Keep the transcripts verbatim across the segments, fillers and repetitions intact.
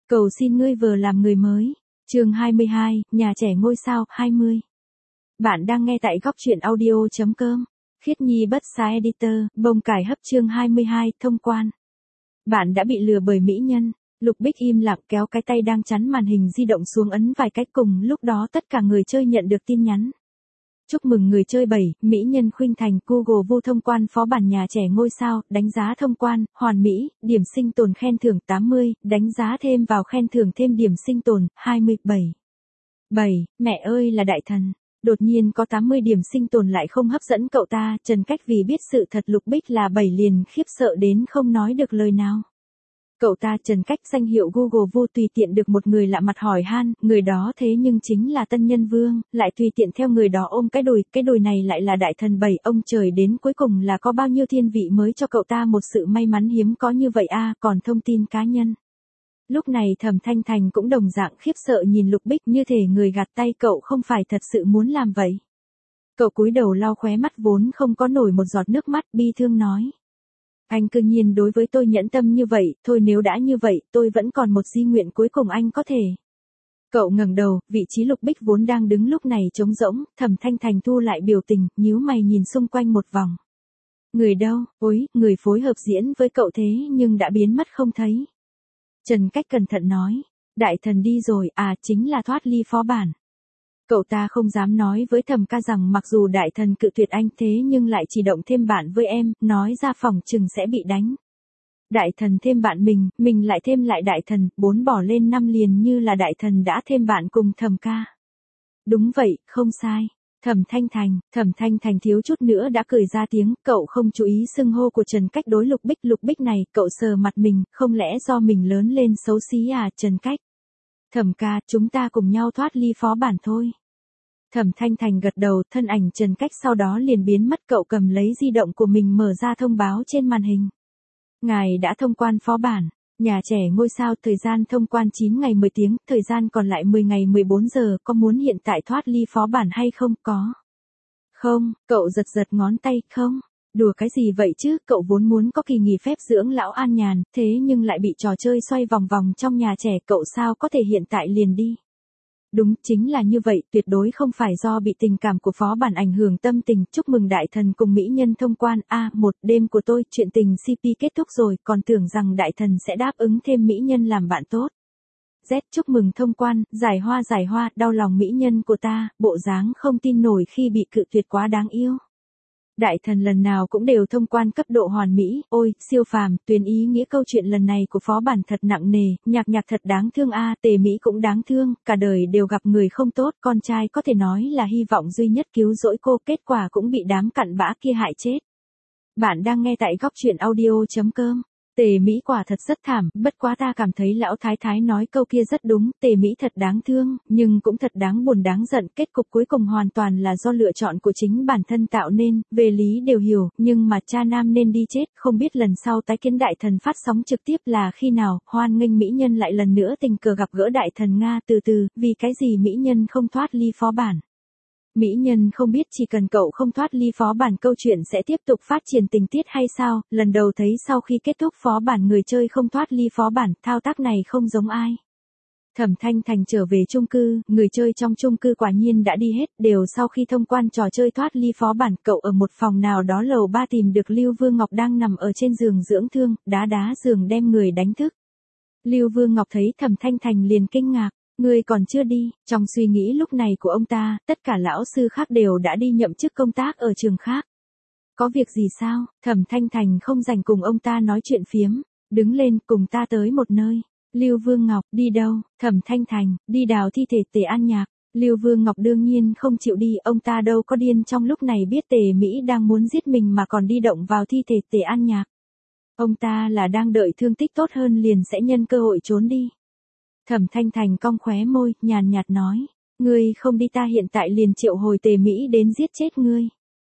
Cầu xin ngươi vừa làm người mới. Chương hai mươi hai, nhà trẻ ngôi sao, hai mươi. Bạn đang nghe tại góc truyện audio chấm com. Khiết Nhi bất xá editor, bông cải hấp chương hai mươi hai, thông quan. Bạn đã bị lừa bởi mỹ nhân. Lục Bích im lặng kéo cái tay đang chắn màn hình di động xuống ấn vài cái, cùng lúc đó tất cả người chơi nhận được tin nhắn. Chúc mừng người chơi bảy, mỹ nhân khuynh thành, Google vu thông quan phó bản nhà trẻ ngôi sao, đánh giá thông quan, hoàn mỹ, điểm sinh tồn khen thưởng tám mươi, đánh giá thêm vào khen thưởng thêm điểm sinh tồn, hai mươi bảy. bảy, mẹ ơi là đại thần. Đột nhiên có tám mươi điểm sinh tồn lại không hấp dẫn cậu ta, Trần Cách vì biết sự thật Lục Bích là bảy liền khiếp sợ đến không nói được lời nào. Cậu ta Trần Cách danh hiệu Google vu tùy tiện được một người lạ mặt hỏi han, người đó thế nhưng chính là Tân Nhân Vương, lại tùy tiện theo người đó ôm cái đùi, cái đùi này lại là đại thần bảy, ông trời đến cuối cùng là có bao nhiêu thiên vị mới cho cậu ta một sự may mắn hiếm có như vậy a, à, còn thông tin cá nhân. Lúc này Thẩm Thanh Thành cũng đồng dạng khiếp sợ nhìn Lục Bích như thể người gạt tay cậu không phải thật sự muốn làm vậy. Cậu cúi đầu lau khóe mắt vốn không có nổi một giọt nước mắt, bi thương nói. Anh cư nhiên đối với tôi nhẫn tâm như vậy, thôi nếu đã như vậy, tôi vẫn còn một di nguyện cuối cùng anh có thể. Cậu ngẩng đầu, vị trí Lục Bích vốn đang đứng lúc này trống rỗng, Thẩm Thanh Thành thu lại biểu tình, nhíu mày nhìn xung quanh một vòng. Người đâu, ôi, người phối hợp diễn với cậu thế nhưng đã biến mất không thấy. Trần Cách cẩn thận nói, đại thần đi rồi, à chính là thoát ly phó bản. Cậu ta không dám nói với Thẩm ca rằng mặc dù đại thần cự tuyệt anh thế nhưng lại chỉ động thêm bạn với em, nói ra phòng chừng sẽ bị đánh. Đại thần thêm bạn mình, mình lại thêm lại đại thần, bốn bỏ lên năm liền như là đại thần đã thêm bạn cùng Thẩm ca. Đúng vậy, không sai. Thẩm Thanh Thành, Thẩm Thanh Thành thiếu chút nữa đã cười ra tiếng, cậu không chú ý xưng hô của Trần Cách đối Lục Bích, Lục Bích này, cậu sờ mặt mình, không lẽ do mình lớn lên xấu xí à, Trần Cách. Thẩm ca, chúng ta cùng nhau thoát ly phó bản thôi. Thẩm Thanh Thành gật đầu, thân ảnh Trần Cách sau đó liền biến mất, cậu cầm lấy di động của mình mở ra thông báo trên màn hình. Ngài đã thông quan phó bản, nhà trẻ ngôi sao, thời gian thông quan chín ngày mười tiếng, thời gian còn lại mười ngày mười bốn giờ, có muốn hiện tại thoát ly phó bản hay không? Có. Không, cậu giật giật ngón tay, không. Đùa cái gì vậy chứ, cậu vốn muốn có kỳ nghỉ phép dưỡng lão an nhàn, thế nhưng lại bị trò chơi xoay vòng vòng trong nhà trẻ, cậu sao có thể hiện tại liền đi. Đúng, chính là như vậy, tuyệt đối không phải do bị tình cảm của phó bản ảnh hưởng tâm tình, chúc mừng đại thần cùng mỹ nhân thông quan, a một, đêm của tôi, chuyện tình xê pê kết thúc rồi, còn tưởng rằng đại thần sẽ đáp ứng thêm mỹ nhân làm bạn tốt. Z, chúc mừng thông quan, giải hoa giải hoa, đau lòng mỹ nhân của ta, bộ dáng không tin nổi khi bị cự tuyệt quá đáng yêu. Đại thần lần nào cũng đều thông quan cấp độ hoàn mỹ, ôi, siêu phàm, tuyên ý nghĩa câu chuyện lần này của phó bản thật nặng nề, nhạc nhạc thật đáng thương a, Tề Mỹ cũng đáng thương, cả đời đều gặp người không tốt, con trai có thể nói là hy vọng duy nhất cứu rỗi cô, kết quả cũng bị đám cặn bã kia hại chết. Bạn đang nghe tại góc truyện audio chấm com. Tề Mỹ quả thật rất thảm, bất quá ta cảm thấy lão thái thái nói câu kia rất đúng, Tề Mỹ thật đáng thương, nhưng cũng thật đáng buồn đáng giận, kết cục cuối cùng hoàn toàn là do lựa chọn của chính bản thân tạo nên, về lý đều hiểu, nhưng mà cha nam nên đi chết, không biết lần sau tái kiến đại thần phát sóng trực tiếp là khi nào, hoan nghênh mỹ nhân lại lần nữa tình cờ gặp gỡ đại thần Nga, từ từ, vì cái gì mỹ nhân không thoát ly phó bản. Mỹ nhân không biết chỉ cần cậu không thoát ly phó bản câu chuyện sẽ tiếp tục phát triển tình tiết hay sao, lần đầu thấy sau khi kết thúc phó bản người chơi không thoát ly phó bản, thao tác này không giống ai. Thẩm Thanh Thành trở về chung cư, người chơi trong chung cư quả nhiên đã đi hết, đều sau khi thông quan trò chơi thoát ly phó bản, cậu ở một phòng nào đó lầu ba tìm được Lưu Vương Ngọc đang nằm ở trên giường dưỡng thương, đá đá giường đem người đánh thức. Lưu Vương Ngọc thấy Thẩm Thanh Thành liền kinh ngạc. Ngươi còn chưa đi, trong suy nghĩ lúc này của ông ta, tất cả lão sư khác đều đã đi nhậm chức công tác ở trường khác. Có việc gì sao, Thẩm Thanh Thành không dành cùng ông ta nói chuyện phiếm, đứng lên cùng ta tới một nơi. Lưu Vương Ngọc, đi đâu, Thẩm Thanh Thành, đi đào thi thể Tề An Nhạc. Lưu Vương Ngọc đương nhiên không chịu đi, ông ta đâu có điên trong lúc này biết Tề Mỹ đang muốn giết mình mà còn đi động vào thi thể Tề An Nhạc. Ông ta là đang đợi thương tích tốt hơn liền sẽ nhân cơ hội trốn đi. Thẩm Thanh Thành cong khóe môi, nhàn nhạt nói, ngươi không đi ta hiện tại liền triệu hồi Tề Mỹ đến giết chết ngươi.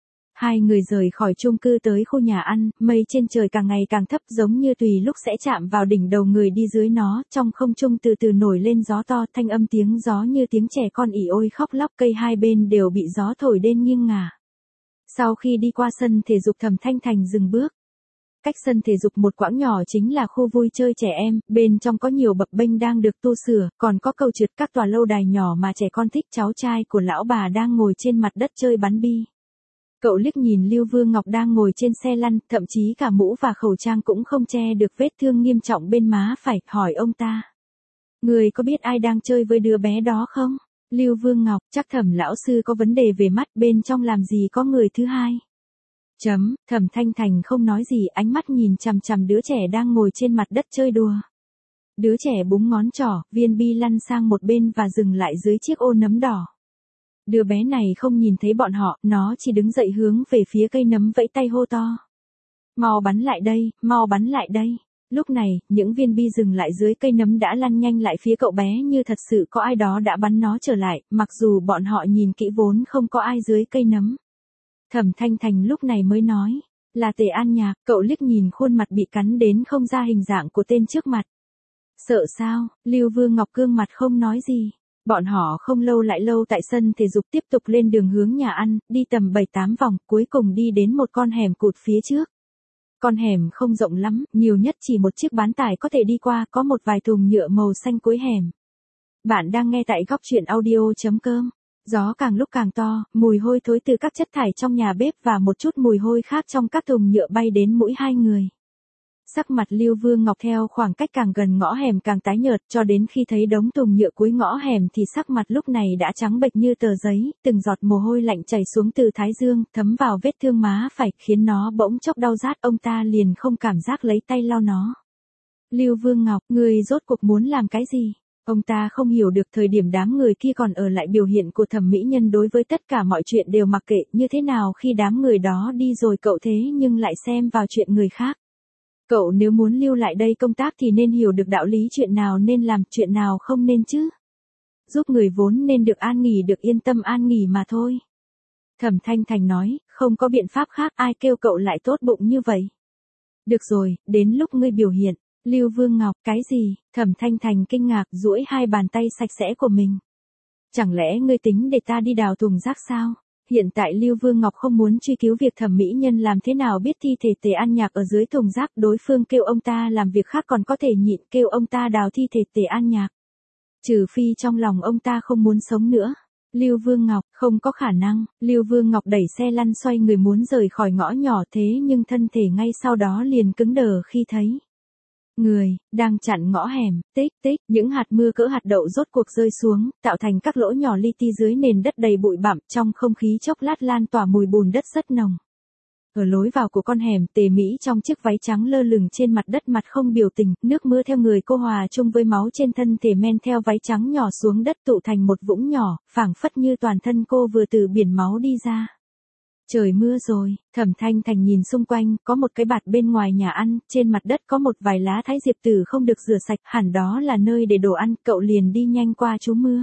Hai người rời khỏi chung cư tới khu nhà ăn, mây trên trời càng ngày càng thấp giống như tùy lúc sẽ chạm vào đỉnh đầu người đi dưới nó, trong không trung từ từ nổi lên gió to, thanh âm tiếng gió như tiếng trẻ con ỉ ôi khóc lóc, cây hai bên đều bị gió thổi đến nghiêng ngả. Sau khi đi qua sân thể dục Thẩm Thanh Thành dừng bước. cách sân thể dục một quãng nhỏ chính là khu vui chơi trẻ em, bên trong có nhiều bập bênh đang được tu sửa, còn có cầu trượt, các tòa lâu đài nhỏ mà trẻ con thích. Cháu trai của lão bà đang ngồi trên mặt đất chơi bắn bi. Cậu liếc nhìn Lưu Vương Ngọc đang ngồi trên xe lăn, thậm chí cả mũ và khẩu trang cũng không che được vết thương nghiêm trọng bên má phải, hỏi ông ta. Người có biết ai đang chơi với đứa bé đó không? Lưu Vương Ngọc, chắc Thẩm lão sư có vấn đề về mắt, bên trong làm gì có người thứ hai. Chấm, Thẩm Thanh Thành không nói gì, ánh mắt nhìn chằm chằm đứa trẻ đang ngồi trên mặt đất chơi đùa. Đứa trẻ búng ngón trỏ, viên bi lăn sang một bên và dừng lại dưới chiếc ô nấm đỏ. Đứa bé này không nhìn thấy bọn họ, nó chỉ đứng dậy hướng về phía cây nấm vẫy tay hô to. Mau bắn lại đây, mau bắn lại đây. Lúc này, những viên bi dừng lại dưới cây nấm đã lăn nhanh lại phía cậu bé như thật sự có ai đó đã bắn nó trở lại, mặc dù bọn họ nhìn kỹ vốn không có ai dưới cây nấm. Thẩm Thanh Thành lúc này mới nói, là Tề An Nhạc. Cậu liếc nhìn khuôn mặt bị cắn đến không ra hình dạng của tên trước mặt. Sợ sao? Lưu Vương Ngọc cương mặt không nói gì. Bọn họ không lâu lại lâu tại sân thể dục, tiếp tục lên đường hướng nhà ăn, đi tầm bảy tám vòng, cuối cùng đi đến một con hẻm cụt phía trước. Con hẻm không rộng lắm, nhiều nhất chỉ một chiếc bán tải có thể đi qua, có một vài thùng nhựa màu xanh cuối hẻm. Bạn đang nghe tại góc truyện audio chấm com. Gió càng lúc càng to, mùi hôi thối từ các chất thải trong nhà bếp và một chút mùi hôi khác trong các thùng nhựa bay đến mũi hai người. Sắc mặt Lưu Vương Ngọc theo khoảng cách càng gần ngõ hẻm càng tái nhợt, cho đến khi thấy đống thùng nhựa cuối ngõ hẻm thì sắc mặt lúc này đã trắng bệch như tờ giấy, từng giọt mồ hôi lạnh chảy xuống từ thái dương, thấm vào vết thương má phải, khiến nó bỗng chốc đau rát. Ông ta liền không cảm giác lấy tay lau nó. Lưu Vương Ngọc, người rốt cuộc muốn làm cái gì? Ông ta không hiểu được thời điểm đám người kia còn ở lại, biểu hiện của Thẩm mỹ nhân đối với tất cả mọi chuyện đều mặc kệ, như thế nào khi đám người đó đi rồi cậu thế nhưng lại xem vào chuyện người khác. Cậu nếu muốn lưu lại đây công tác thì nên hiểu được đạo lý chuyện nào nên làm, chuyện nào không nên chứ. Giúp người vốn nên được an nghỉ, được yên tâm an nghỉ mà thôi. Thẩm Thanh Thành nói, không có biện pháp khác, ai kêu cậu lại tốt bụng như vậy. Được rồi, đến lúc ngươi biểu hiện. Lưu Vương Ngọc, cái gì? Thẩm Thanh Thành kinh ngạc, duỗi hai bàn tay sạch sẽ của mình. Chẳng lẽ ngươi tính để ta đi đào thùng rác sao? Hiện tại Lưu Vương Ngọc không muốn truy cứu việc thẩm mỹ nhân làm thế nào biết thi thể Tề An Nhạc ở dưới thùng rác, đối phương kêu ông ta làm việc khác còn có thể nhịn, kêu ông ta đào thi thể Tề An Nhạc. Trừ phi trong lòng ông ta không muốn sống nữa. Lưu Vương Ngọc, không có khả năng. Lưu Vương Ngọc đẩy xe lăn xoay người muốn rời khỏi ngõ nhỏ, thế nhưng thân thể ngay sau đó liền cứng đờ khi thấy người đang chặn ngõ hẻm. Tích tích, những hạt mưa cỡ hạt đậu rốt cuộc rơi xuống, tạo thành các lỗ nhỏ li ti dưới nền đất đầy bụi bặm, trong không khí chốc lát lan tỏa mùi bùn đất rất nồng. Ở lối vào của con hẻm, Tề Mỹ trong chiếc váy trắng lơ lửng trên mặt đất, mặt không biểu tình, nước mưa theo người cô hòa chung với máu trên thân thể men theo váy trắng nhỏ xuống đất tụ thành một vũng nhỏ, phảng phất như toàn thân cô vừa từ biển máu đi ra. Trời mưa rồi. Thẩm Thanh Thành nhìn xung quanh, có một cái bạt bên ngoài nhà ăn, trên mặt đất có một vài lá thái diệp tử không được rửa sạch, hẳn đó là nơi để đồ ăn, cậu liền đi nhanh qua trú mưa.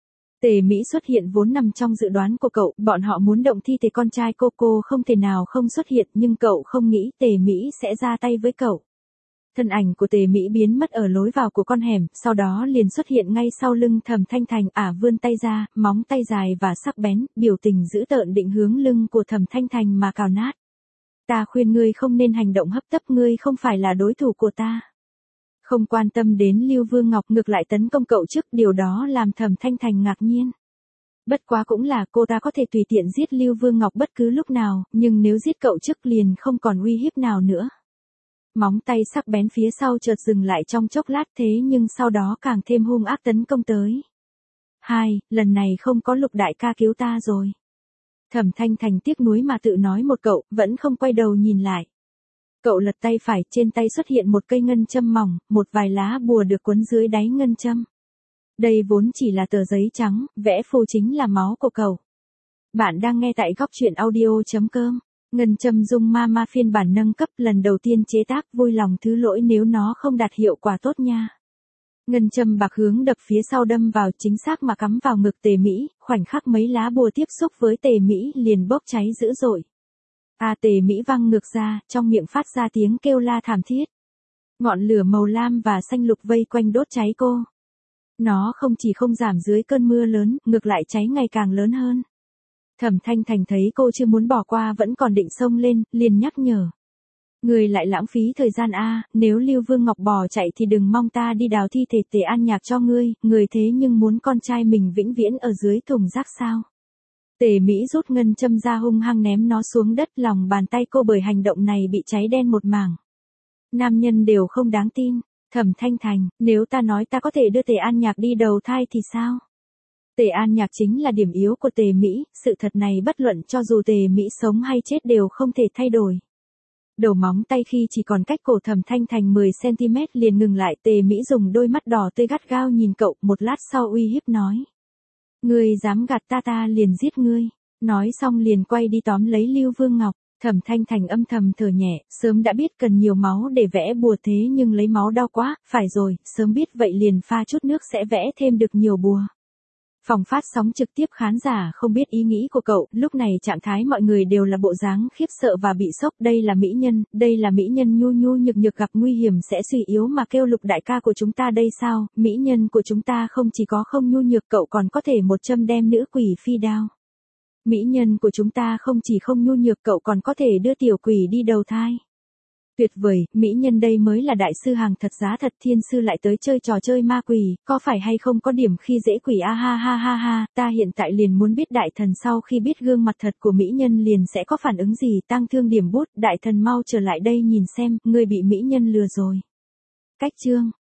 Tề Mỹ xuất hiện vốn nằm trong dự đoán của cậu, bọn họ muốn động thi thể con trai cô, cô không thể nào không xuất hiện, nhưng cậu không nghĩ Tề Mỹ sẽ ra tay với cậu. Thân ảnh của Tề Mỹ biến mất ở lối vào của con hẻm, sau đó liền xuất hiện ngay sau lưng Thẩm Thanh Thành, ả vươn tay ra, móng tay dài và sắc bén, biểu tình dữ tợn định hướng lưng của Thẩm Thanh Thành mà cào nát. Ta khuyên ngươi không nên hành động hấp tấp, ngươi không phải là đối thủ của ta. Không quan tâm đến Lưu Vương Ngọc, ngược lại tấn công cậu trước, điều đó làm Thẩm Thanh Thành ngạc nhiên. Bất quá cũng là cô ta có thể tùy tiện giết Lưu Vương Ngọc bất cứ lúc nào, nhưng nếu giết cậu trước liền không còn uy hiếp nào nữa. Móng tay sắc bén phía sau chợt dừng lại trong chốc lát, thế nhưng sau đó càng thêm hung ác tấn công tới. Hai, lần này không có Lục đại ca cứu ta rồi. Thẩm Thanh Thành tiếc nuối mà tự nói một cậu, vẫn không quay đầu nhìn lại. Cậu lật tay phải, trên tay xuất hiện một cây ngân châm mỏng, một vài lá bùa được quấn dưới đáy ngân châm. Đây vốn chỉ là tờ giấy trắng, vẽ phù chính là máu của cậu. Bạn đang nghe tại góc truyện audio chấm com. Ngân châm dung ma ma phiên bản nâng cấp, lần đầu tiên chế tác, vui lòng thứ lỗi nếu nó không đạt hiệu quả tốt nha. Ngân châm bạc hướng đập phía sau đâm vào, chính xác mà cắm vào ngực Tề Mỹ, khoảnh khắc mấy lá bùa tiếp xúc với Tề Mỹ liền bốc cháy dữ dội. À, Tề Mỹ văng ngược ra, trong miệng phát ra tiếng kêu la thảm thiết. Ngọn lửa màu lam và xanh lục vây quanh đốt cháy cô. Nó không chỉ không giảm dưới cơn mưa lớn, ngược lại cháy ngày càng lớn hơn. Thẩm Thanh Thành thấy cô chưa muốn bỏ qua vẫn còn định xông lên, liền nhắc nhở. Người lại lãng phí thời gian a, nếu Lưu Vương Ngọc bỏ chạy thì đừng mong ta đi đào thi thể Tề An Nhạc cho ngươi, người thế nhưng muốn con trai mình vĩnh viễn ở dưới thùng rác sao? Tề Mỹ rút ngân châm ra hung hăng ném nó xuống đất, lòng bàn tay cô bởi hành động này bị cháy đen một mảng. Nam nhân đều không đáng tin. Thẩm Thanh Thành, nếu ta nói ta có thể đưa Tề An Nhạc đi đầu thai thì sao? Tề An Nhạc chính là điểm yếu của Tề Mỹ, sự thật này bất luận cho dù Tề Mỹ sống hay chết đều không thể thay đổi. Đầu móng tay khi chỉ còn cách cổ Thẩm Thanh Thành mười xăng-ti-mét liền ngừng lại, Tề Mỹ dùng đôi mắt đỏ tươi gắt gao nhìn cậu, một lát sau uy hiếp nói. Ngươi dám gạt ta ta liền giết ngươi. Nói xong liền quay đi tóm lấy Lưu Vương Ngọc. Thẩm Thanh Thành âm thầm thở nhẹ, sớm đã biết cần nhiều máu để vẽ bùa thế nhưng lấy máu đau quá, phải rồi, sớm biết vậy liền pha chút nước sẽ vẽ thêm được nhiều bùa. Phòng phát sóng trực tiếp khán giả không biết ý nghĩ của cậu, lúc này trạng thái mọi người đều là bộ dáng khiếp sợ và bị sốc, đây là mỹ nhân, đây là mỹ nhân nhu nhu nhược nhược gặp nguy hiểm sẽ suy yếu mà kêu Lục đại ca của chúng ta đây sao, mỹ nhân của chúng ta không chỉ có không nhu nhược cậu còn có thể một châm đem nữ quỷ phi đao. Mỹ nhân của chúng ta không chỉ không nhu nhược cậu còn có thể đưa tiểu quỷ đi đầu thai. Tuyệt vời, mỹ nhân đây mới là đại sư hàng thật giá thật, thiên sư lại tới chơi trò chơi ma quỷ, có phải hay không có điểm khi dễ quỷ a ha ha ha ha, ta hiện tại liền muốn biết đại thần sau khi biết gương mặt thật của mỹ nhân liền sẽ có phản ứng gì, tăng thương điểm bút, đại thần mau trở lại đây nhìn xem, người bị mỹ nhân lừa rồi. Cách chương